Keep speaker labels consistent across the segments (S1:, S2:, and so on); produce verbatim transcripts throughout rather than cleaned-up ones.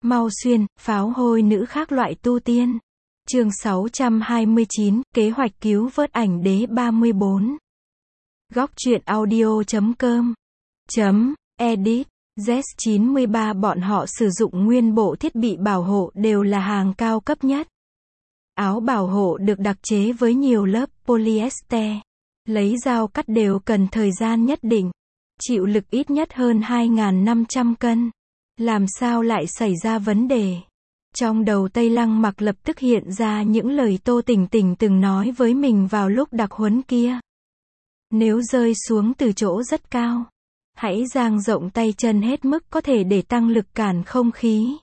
S1: Mau xuyên, pháo hôi nữ khác loại tu tiên. Chương sáu trăm hai mươi chín, kế hoạch cứu vớt ảnh đế ba mươi bốn. Góc truyện audio chấm com chấm edit. Z chín mươi ba bọn họ sử dụng nguyên bộ thiết bị bảo hộ đều là hàng cao cấp nhất. Áo bảo hộ được đặc chế với nhiều lớp polyester. Lấy dao cắt đều cần thời gian nhất định. Chịu lực ít nhất hơn hai nghìn năm trăm cân. Làm sao lại xảy ra vấn đề? Trong đầu Tây Lăng Mặc lập tức hiện ra những lời Tô Tỉnh Tỉnh từng nói với mình vào lúc đặc huấn kia. Nếu rơi xuống từ chỗ rất cao, hãy dang rộng tay chân hết mức có thể để tăng lực cản không khí.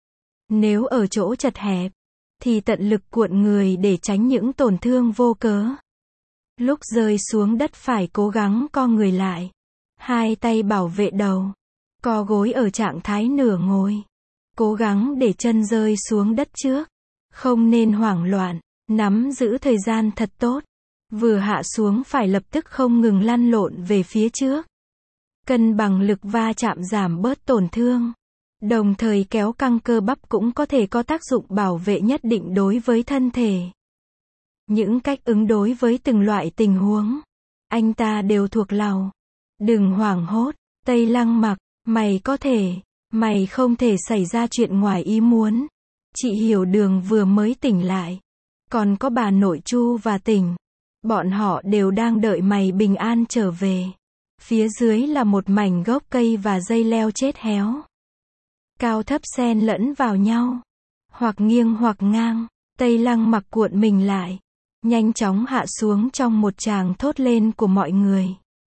S1: Nếu ở chỗ chật hẹp, thì tận lực cuộn người để tránh những tổn thương vô cớ. Lúc rơi xuống đất phải cố gắng co người lại. Hai tay bảo vệ đầu. Co gối ở trạng thái nửa ngồi. Cố gắng để chân rơi xuống đất trước. Không nên hoảng loạn. Nắm giữ thời gian thật tốt. Vừa hạ xuống phải lập tức không ngừng lăn lộn về phía trước. Cân bằng lực va chạm giảm bớt tổn thương. Đồng thời kéo căng cơ bắp cũng có thể có tác dụng bảo vệ nhất định đối với thân thể. Những cách ứng đối với từng loại tình huống, anh ta đều thuộc lòng. Đừng hoảng hốt, Tây Lăng Mặc, mày có thể, mày không thể xảy ra chuyện ngoài ý muốn. Chị Hiểu Đường vừa mới tỉnh lại. Còn có bà nội Chu và Tỉnh. Bọn họ đều đang đợi mày bình an trở về. Phía dưới là một mảnh gốc cây và dây leo chết héo. Cao thấp xen lẫn vào nhau. Hoặc nghiêng hoặc ngang. Tây Lăng Mặc cuộn mình lại. Nhanh chóng hạ xuống trong một tràng thốt lên của mọi người.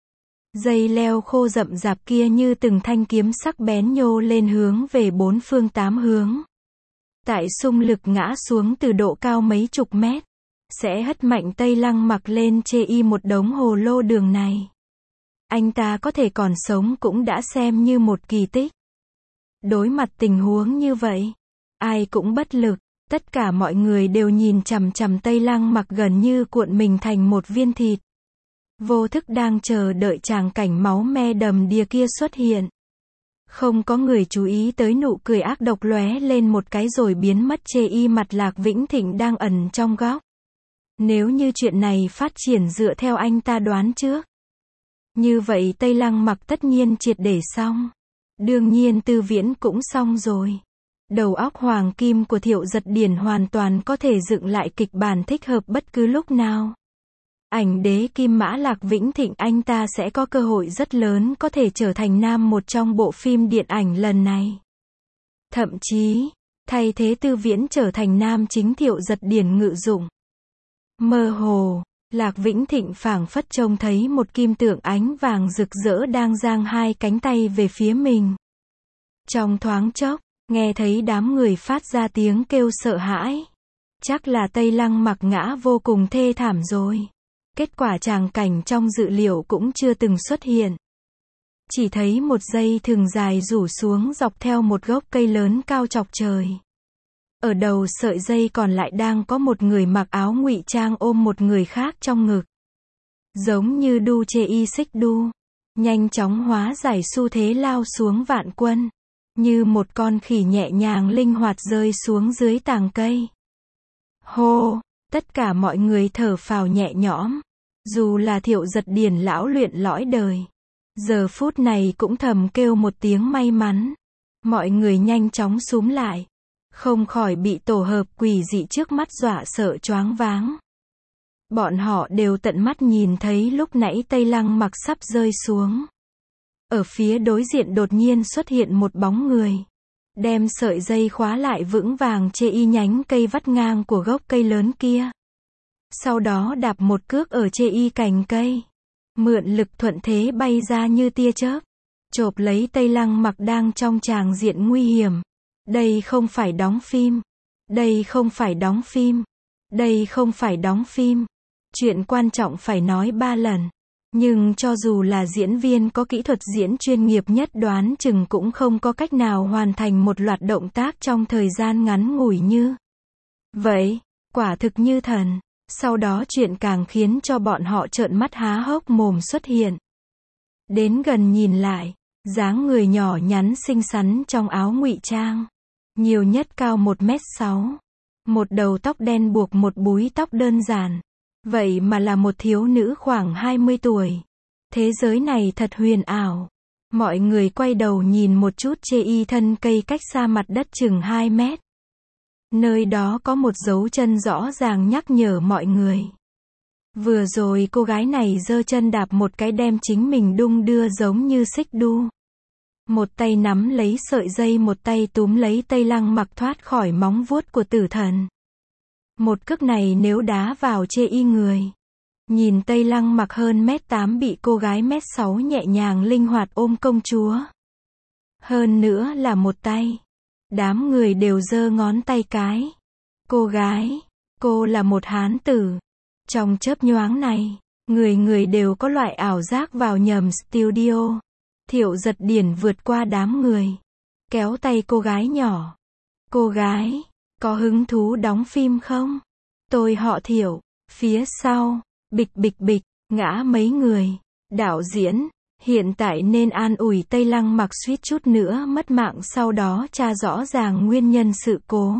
S1: Dây leo khô rậm rạp kia như từng thanh kiếm sắc bén nhô lên hướng về bốn phương tám hướng. Tại xung lực ngã xuống từ độ cao mấy chục mét. Sẽ hất mạnh Tây Lăng Mặc lên chê y một đống hồ lô đường này. Anh ta có thể còn sống cũng đã xem như một kỳ tích. Đối mặt tình huống như vậy, ai cũng bất lực. Tất cả mọi người đều nhìn chằm chằm Tây Lăng Mặc gần như cuộn mình thành một viên thịt. Vô thức đang chờ đợi tràng cảnh máu me đầm đìa kia xuất hiện. Không có người chú ý tới nụ cười ác độc lóe lên một cái rồi biến mất chê y mặt Lạc Vĩnh Thịnh đang ẩn trong góc. Nếu như chuyện này phát triển dựa theo anh ta đoán trước, như vậy Tây Lăng Mặc tất nhiên triệt để xong. Đương nhiên Tư Viễn cũng xong rồi. Đầu óc hoàng kim của Thiệu Giật Điển hoàn toàn có thể dựng lại kịch bản thích hợp bất cứ lúc nào. Ảnh đế Kim Mã Lạc Vĩnh Thịnh anh ta sẽ có cơ hội rất lớn có thể trở thành nam một trong bộ phim điện ảnh lần này. Thậm chí, thay thế Tư Viễn trở thành nam chính Thiệu Giật Điển ngự dụng. Mơ hồ, Lạc Vĩnh Thịnh phảng phất trông thấy một kim tượng ánh vàng rực rỡ đang giang hai cánh tay về phía mình. Trong thoáng chốc, nghe thấy đám người phát ra tiếng kêu sợ hãi. Chắc là Tây Lăng Mặc ngã vô cùng thê thảm rồi. Kết quả tràng cảnh trong dự liệu cũng chưa từng xuất hiện. Chỉ thấy một dây thừng dài rủ xuống dọc theo một gốc cây lớn cao chọc trời. Ở đầu sợi dây còn lại đang có một người mặc áo ngụy trang ôm một người khác trong ngực. Giống như đu chê y xích đu. Nhanh chóng hóa giải xu thế lao xuống vạn quân. Như một con khỉ nhẹ nhàng linh hoạt rơi xuống dưới tàng cây. Hô! Tất cả mọi người thở phào nhẹ nhõm. Dù là Thiệu Giật Điển lão luyện lõi đời. Giờ phút này cũng thầm kêu một tiếng may mắn. Mọi người nhanh chóng xúm lại. Không khỏi bị tổ hợp quỷ dị trước mắt dọa sợ choáng váng. Bọn họ đều tận mắt nhìn thấy lúc nãy Tây Lăng Mặc sắp rơi xuống. Ở phía đối diện đột nhiên xuất hiện một bóng người. Đem sợi dây khóa lại vững vàng chê y nhánh cây vắt ngang của gốc cây lớn kia. Sau đó đạp một cước ở chê y cành cây. Mượn lực thuận thế bay ra như tia chớp. Chộp lấy Tây Lăng Mặc đang trong tràng diện nguy hiểm. Đây không phải đóng phim. Đây không phải đóng phim. Đây không phải đóng phim. Chuyện quan trọng phải nói ba lần. Nhưng cho dù là diễn viên có kỹ thuật diễn chuyên nghiệp nhất đoán chừng cũng không có cách nào hoàn thành một loạt động tác trong thời gian ngắn ngủi như vậy. Quả thực như thần. Sau đó chuyện càng khiến cho bọn họ trợn mắt há hốc mồm xuất hiện. Đến gần nhìn lại, dáng người nhỏ nhắn xinh xắn trong áo ngụy trang. nhiều nhất cao một mét sáu. Một đầu tóc đen buộc một búi tóc đơn giản. Vậy mà là một thiếu nữ khoảng hai mươi tuổi. Thế giới này thật huyền ảo. Mọi người quay đầu nhìn một chút chê y thân cây cách xa mặt đất chừng hai mét. Nơi đó có một dấu chân rõ ràng nhắc nhở mọi người. Vừa rồi cô gái này giơ chân đạp một cái đem chính mình đung đưa giống như xích đu. Một tay nắm lấy sợi dây, một tay túm lấy Tây Lăng Mặc thoát khỏi móng vuốt của tử thần. Một cước này nếu đá vào chê y người. Nhìn Tây Lăng Mặc hơn mét tám bị cô gái mét sáu nhẹ nhàng linh hoạt ôm công chúa. Hơn nữa là một tay. Đám người đều giơ ngón tay cái. Cô gái, cô là một hán tử. Trong chớp nhoáng này, người người đều có loại ảo giác vào nhầm studio. Thiệu Giật Điển vượt qua đám người. Kéo tay cô gái nhỏ. Cô gái, có hứng thú đóng phim không? Tôi họ Thiệu. Phía sau, bịch bịch bịch, ngã mấy người. Đạo diễn, hiện tại nên an ủi Tây Lăng Mặc suýt chút nữa mất mạng, sau đó tra rõ ràng nguyên nhân sự cố.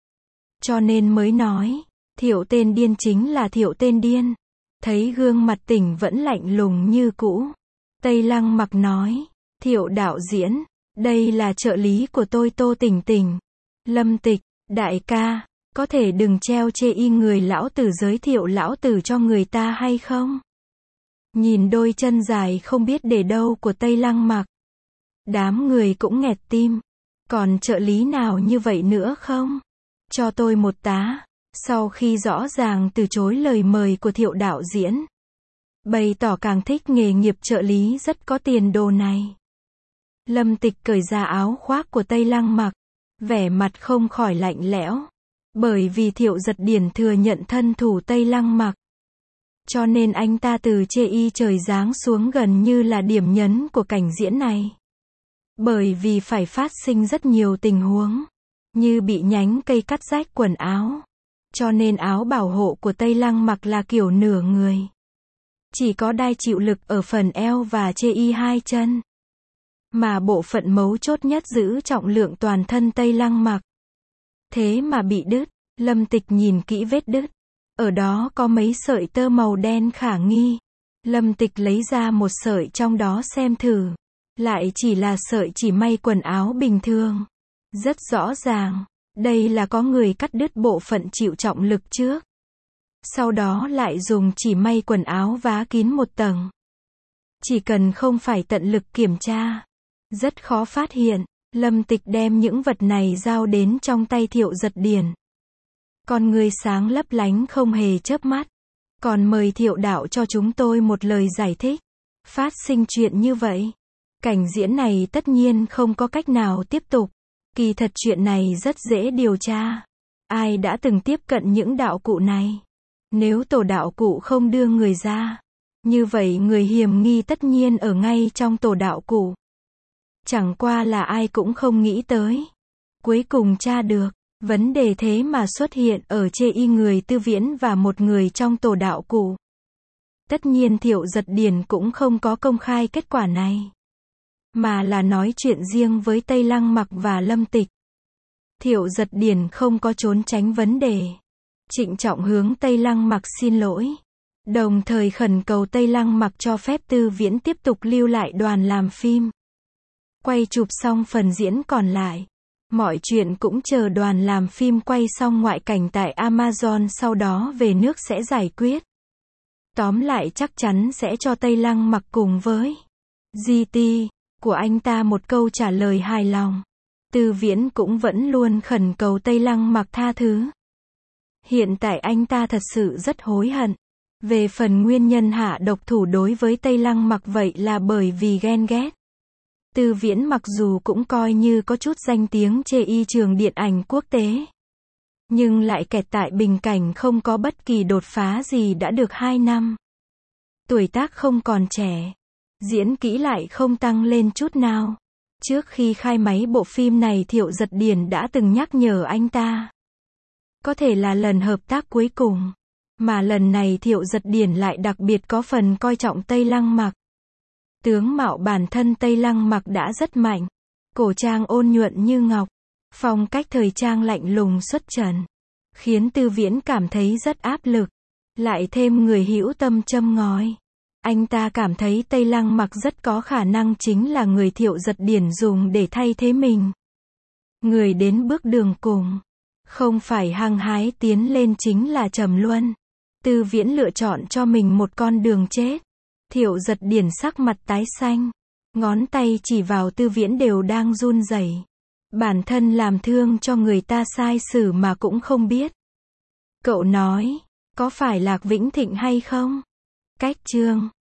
S1: Cho nên mới nói, Thiệu tên điên chính là Thiệu tên điên. Thấy gương mặt Tỉnh vẫn lạnh lùng như cũ. Tây Lăng Mặc nói, Thiệu đạo diễn, đây là trợ lý của tôi Tô Tỉnh Tỉnh. Lâm Tịch, đại ca, có thể đừng treo chê y người lão tử, giới thiệu lão tử cho người ta hay không? Nhìn đôi chân dài không biết để đâu của Tây Lăng Mặc. Đám người cũng nghẹt tim. Còn trợ lý nào như vậy nữa không? Cho tôi một tá. Sau khi rõ ràng từ chối lời mời của Thiệu đạo diễn, bày tỏ càng thích nghề nghiệp trợ lý rất có tiền đồ này. Lâm Tịch cởi ra áo khoác của Tây Lăng Mặc, vẻ mặt không khỏi lạnh lẽo. Bởi vì Thiệu Giật Điển thừa nhận thân thủ Tây Lăng Mặc, cho nên anh ta từ chê y trời giáng xuống gần như là điểm nhấn của cảnh diễn này. Bởi vì phải phát sinh rất nhiều tình huống, như bị nhánh cây cắt rách quần áo. Cho nên áo bảo hộ của Tây Lăng Mặc là kiểu nửa người. Chỉ có đai chịu lực ở phần eo và chê y hai chân. Mà bộ phận mấu chốt nhất giữ trọng lượng toàn thân Tây Lăng Mặc. Thế mà bị đứt. Lâm Tịch nhìn kỹ vết đứt. Ở đó có mấy sợi tơ màu đen khả nghi. Lâm Tịch lấy ra một sợi trong đó xem thử. Lại chỉ là sợi chỉ may quần áo bình thường. Rất rõ ràng, đây là có người cắt đứt bộ phận chịu trọng lực trước. Sau đó lại dùng chỉ may quần áo vá kín một tầng. Chỉ cần không phải tận lực kiểm tra, rất khó phát hiện. Lâm Tịch đem những vật này giao đến trong tay Thiệu Giật Điển. Con người sáng lấp lánh không hề chớp mắt. Còn mời Thiệu đạo cho chúng tôi một lời giải thích. Phát sinh chuyện như vậy, cảnh diễn này tất nhiên không có cách nào tiếp tục. Kỳ thật chuyện này rất dễ điều tra. Ai đã từng tiếp cận những đạo cụ này? Nếu tổ đạo cụ không đưa người ra, như vậy người hiểm nghi tất nhiên ở ngay trong tổ đạo cụ. Chẳng qua là ai cũng không nghĩ tới. Cuối cùng tra được, vấn đề thế mà xuất hiện ở chê y người Tư Viễn và một người trong tổ đạo cụ. Tất nhiên Thiệu Giật Điển cũng không có công khai kết quả này, mà là nói chuyện riêng với Tây Lăng Mặc và Lâm Tịch. Thiệu Giật Điển không có trốn tránh vấn đề. Trịnh trọng hướng Tây Lăng Mặc xin lỗi. Đồng thời khẩn cầu Tây Lăng Mặc cho phép Tư Viễn tiếp tục lưu lại đoàn làm phim. Quay chụp xong phần diễn còn lại. Mọi chuyện cũng chờ đoàn làm phim quay xong ngoại cảnh tại Amazon, sau đó về nước sẽ giải quyết. Tóm lại chắc chắn sẽ cho Tây Lăng Mặc cùng với giê tê của anh ta một câu trả lời hài lòng. Tư Viễn cũng vẫn luôn khẩn cầu Tây Lăng Mặc tha thứ. Hiện tại anh ta thật sự rất hối hận. Về phần nguyên nhân hạ độc thủ đối với Tây Lăng Mặc, vậy là bởi vì ghen ghét. Tư Viễn mặc dù cũng coi như có chút danh tiếng chê y trường điện ảnh quốc tế, nhưng lại kẹt tại bình cảnh không có bất kỳ đột phá gì đã được hai năm. Tuổi tác không còn trẻ, diễn kỹ lại không tăng lên chút nào. Trước khi khai máy bộ phim này, Thiệu Giật Điển đã từng nhắc nhở anh ta. Có thể là lần hợp tác cuối cùng, mà lần này Thiệu Giật Điển lại đặc biệt có phần coi trọng Tây Lăng Mặc. Tướng mạo bản thân Tây Lăng Mặc đã rất mạnh, cổ trang ôn nhuận như ngọc, Phong cách thời trang lạnh lùng xuất trần, khiến Tư Viễn cảm thấy rất áp lực. Lại thêm người hữu tâm châm ngòi. Anh ta cảm thấy Tây Lăng Mặc rất có khả năng chính là người Thiệu Giật Điển dùng để thay thế mình. Người đến bước đường cùng, không phải hăng hái tiến lên chính là trầm luân. Tư Viễn lựa chọn cho mình một con đường chết. Thiệu Giật Điển sắc mặt tái xanh, ngón tay chỉ vào Tư Viễn đều đang run rẩy. Bản thân làm thương cho người ta sai xử mà cũng không biết. Cậu nói, có phải Lạc Vĩnh Thịnh hay không? Cách chương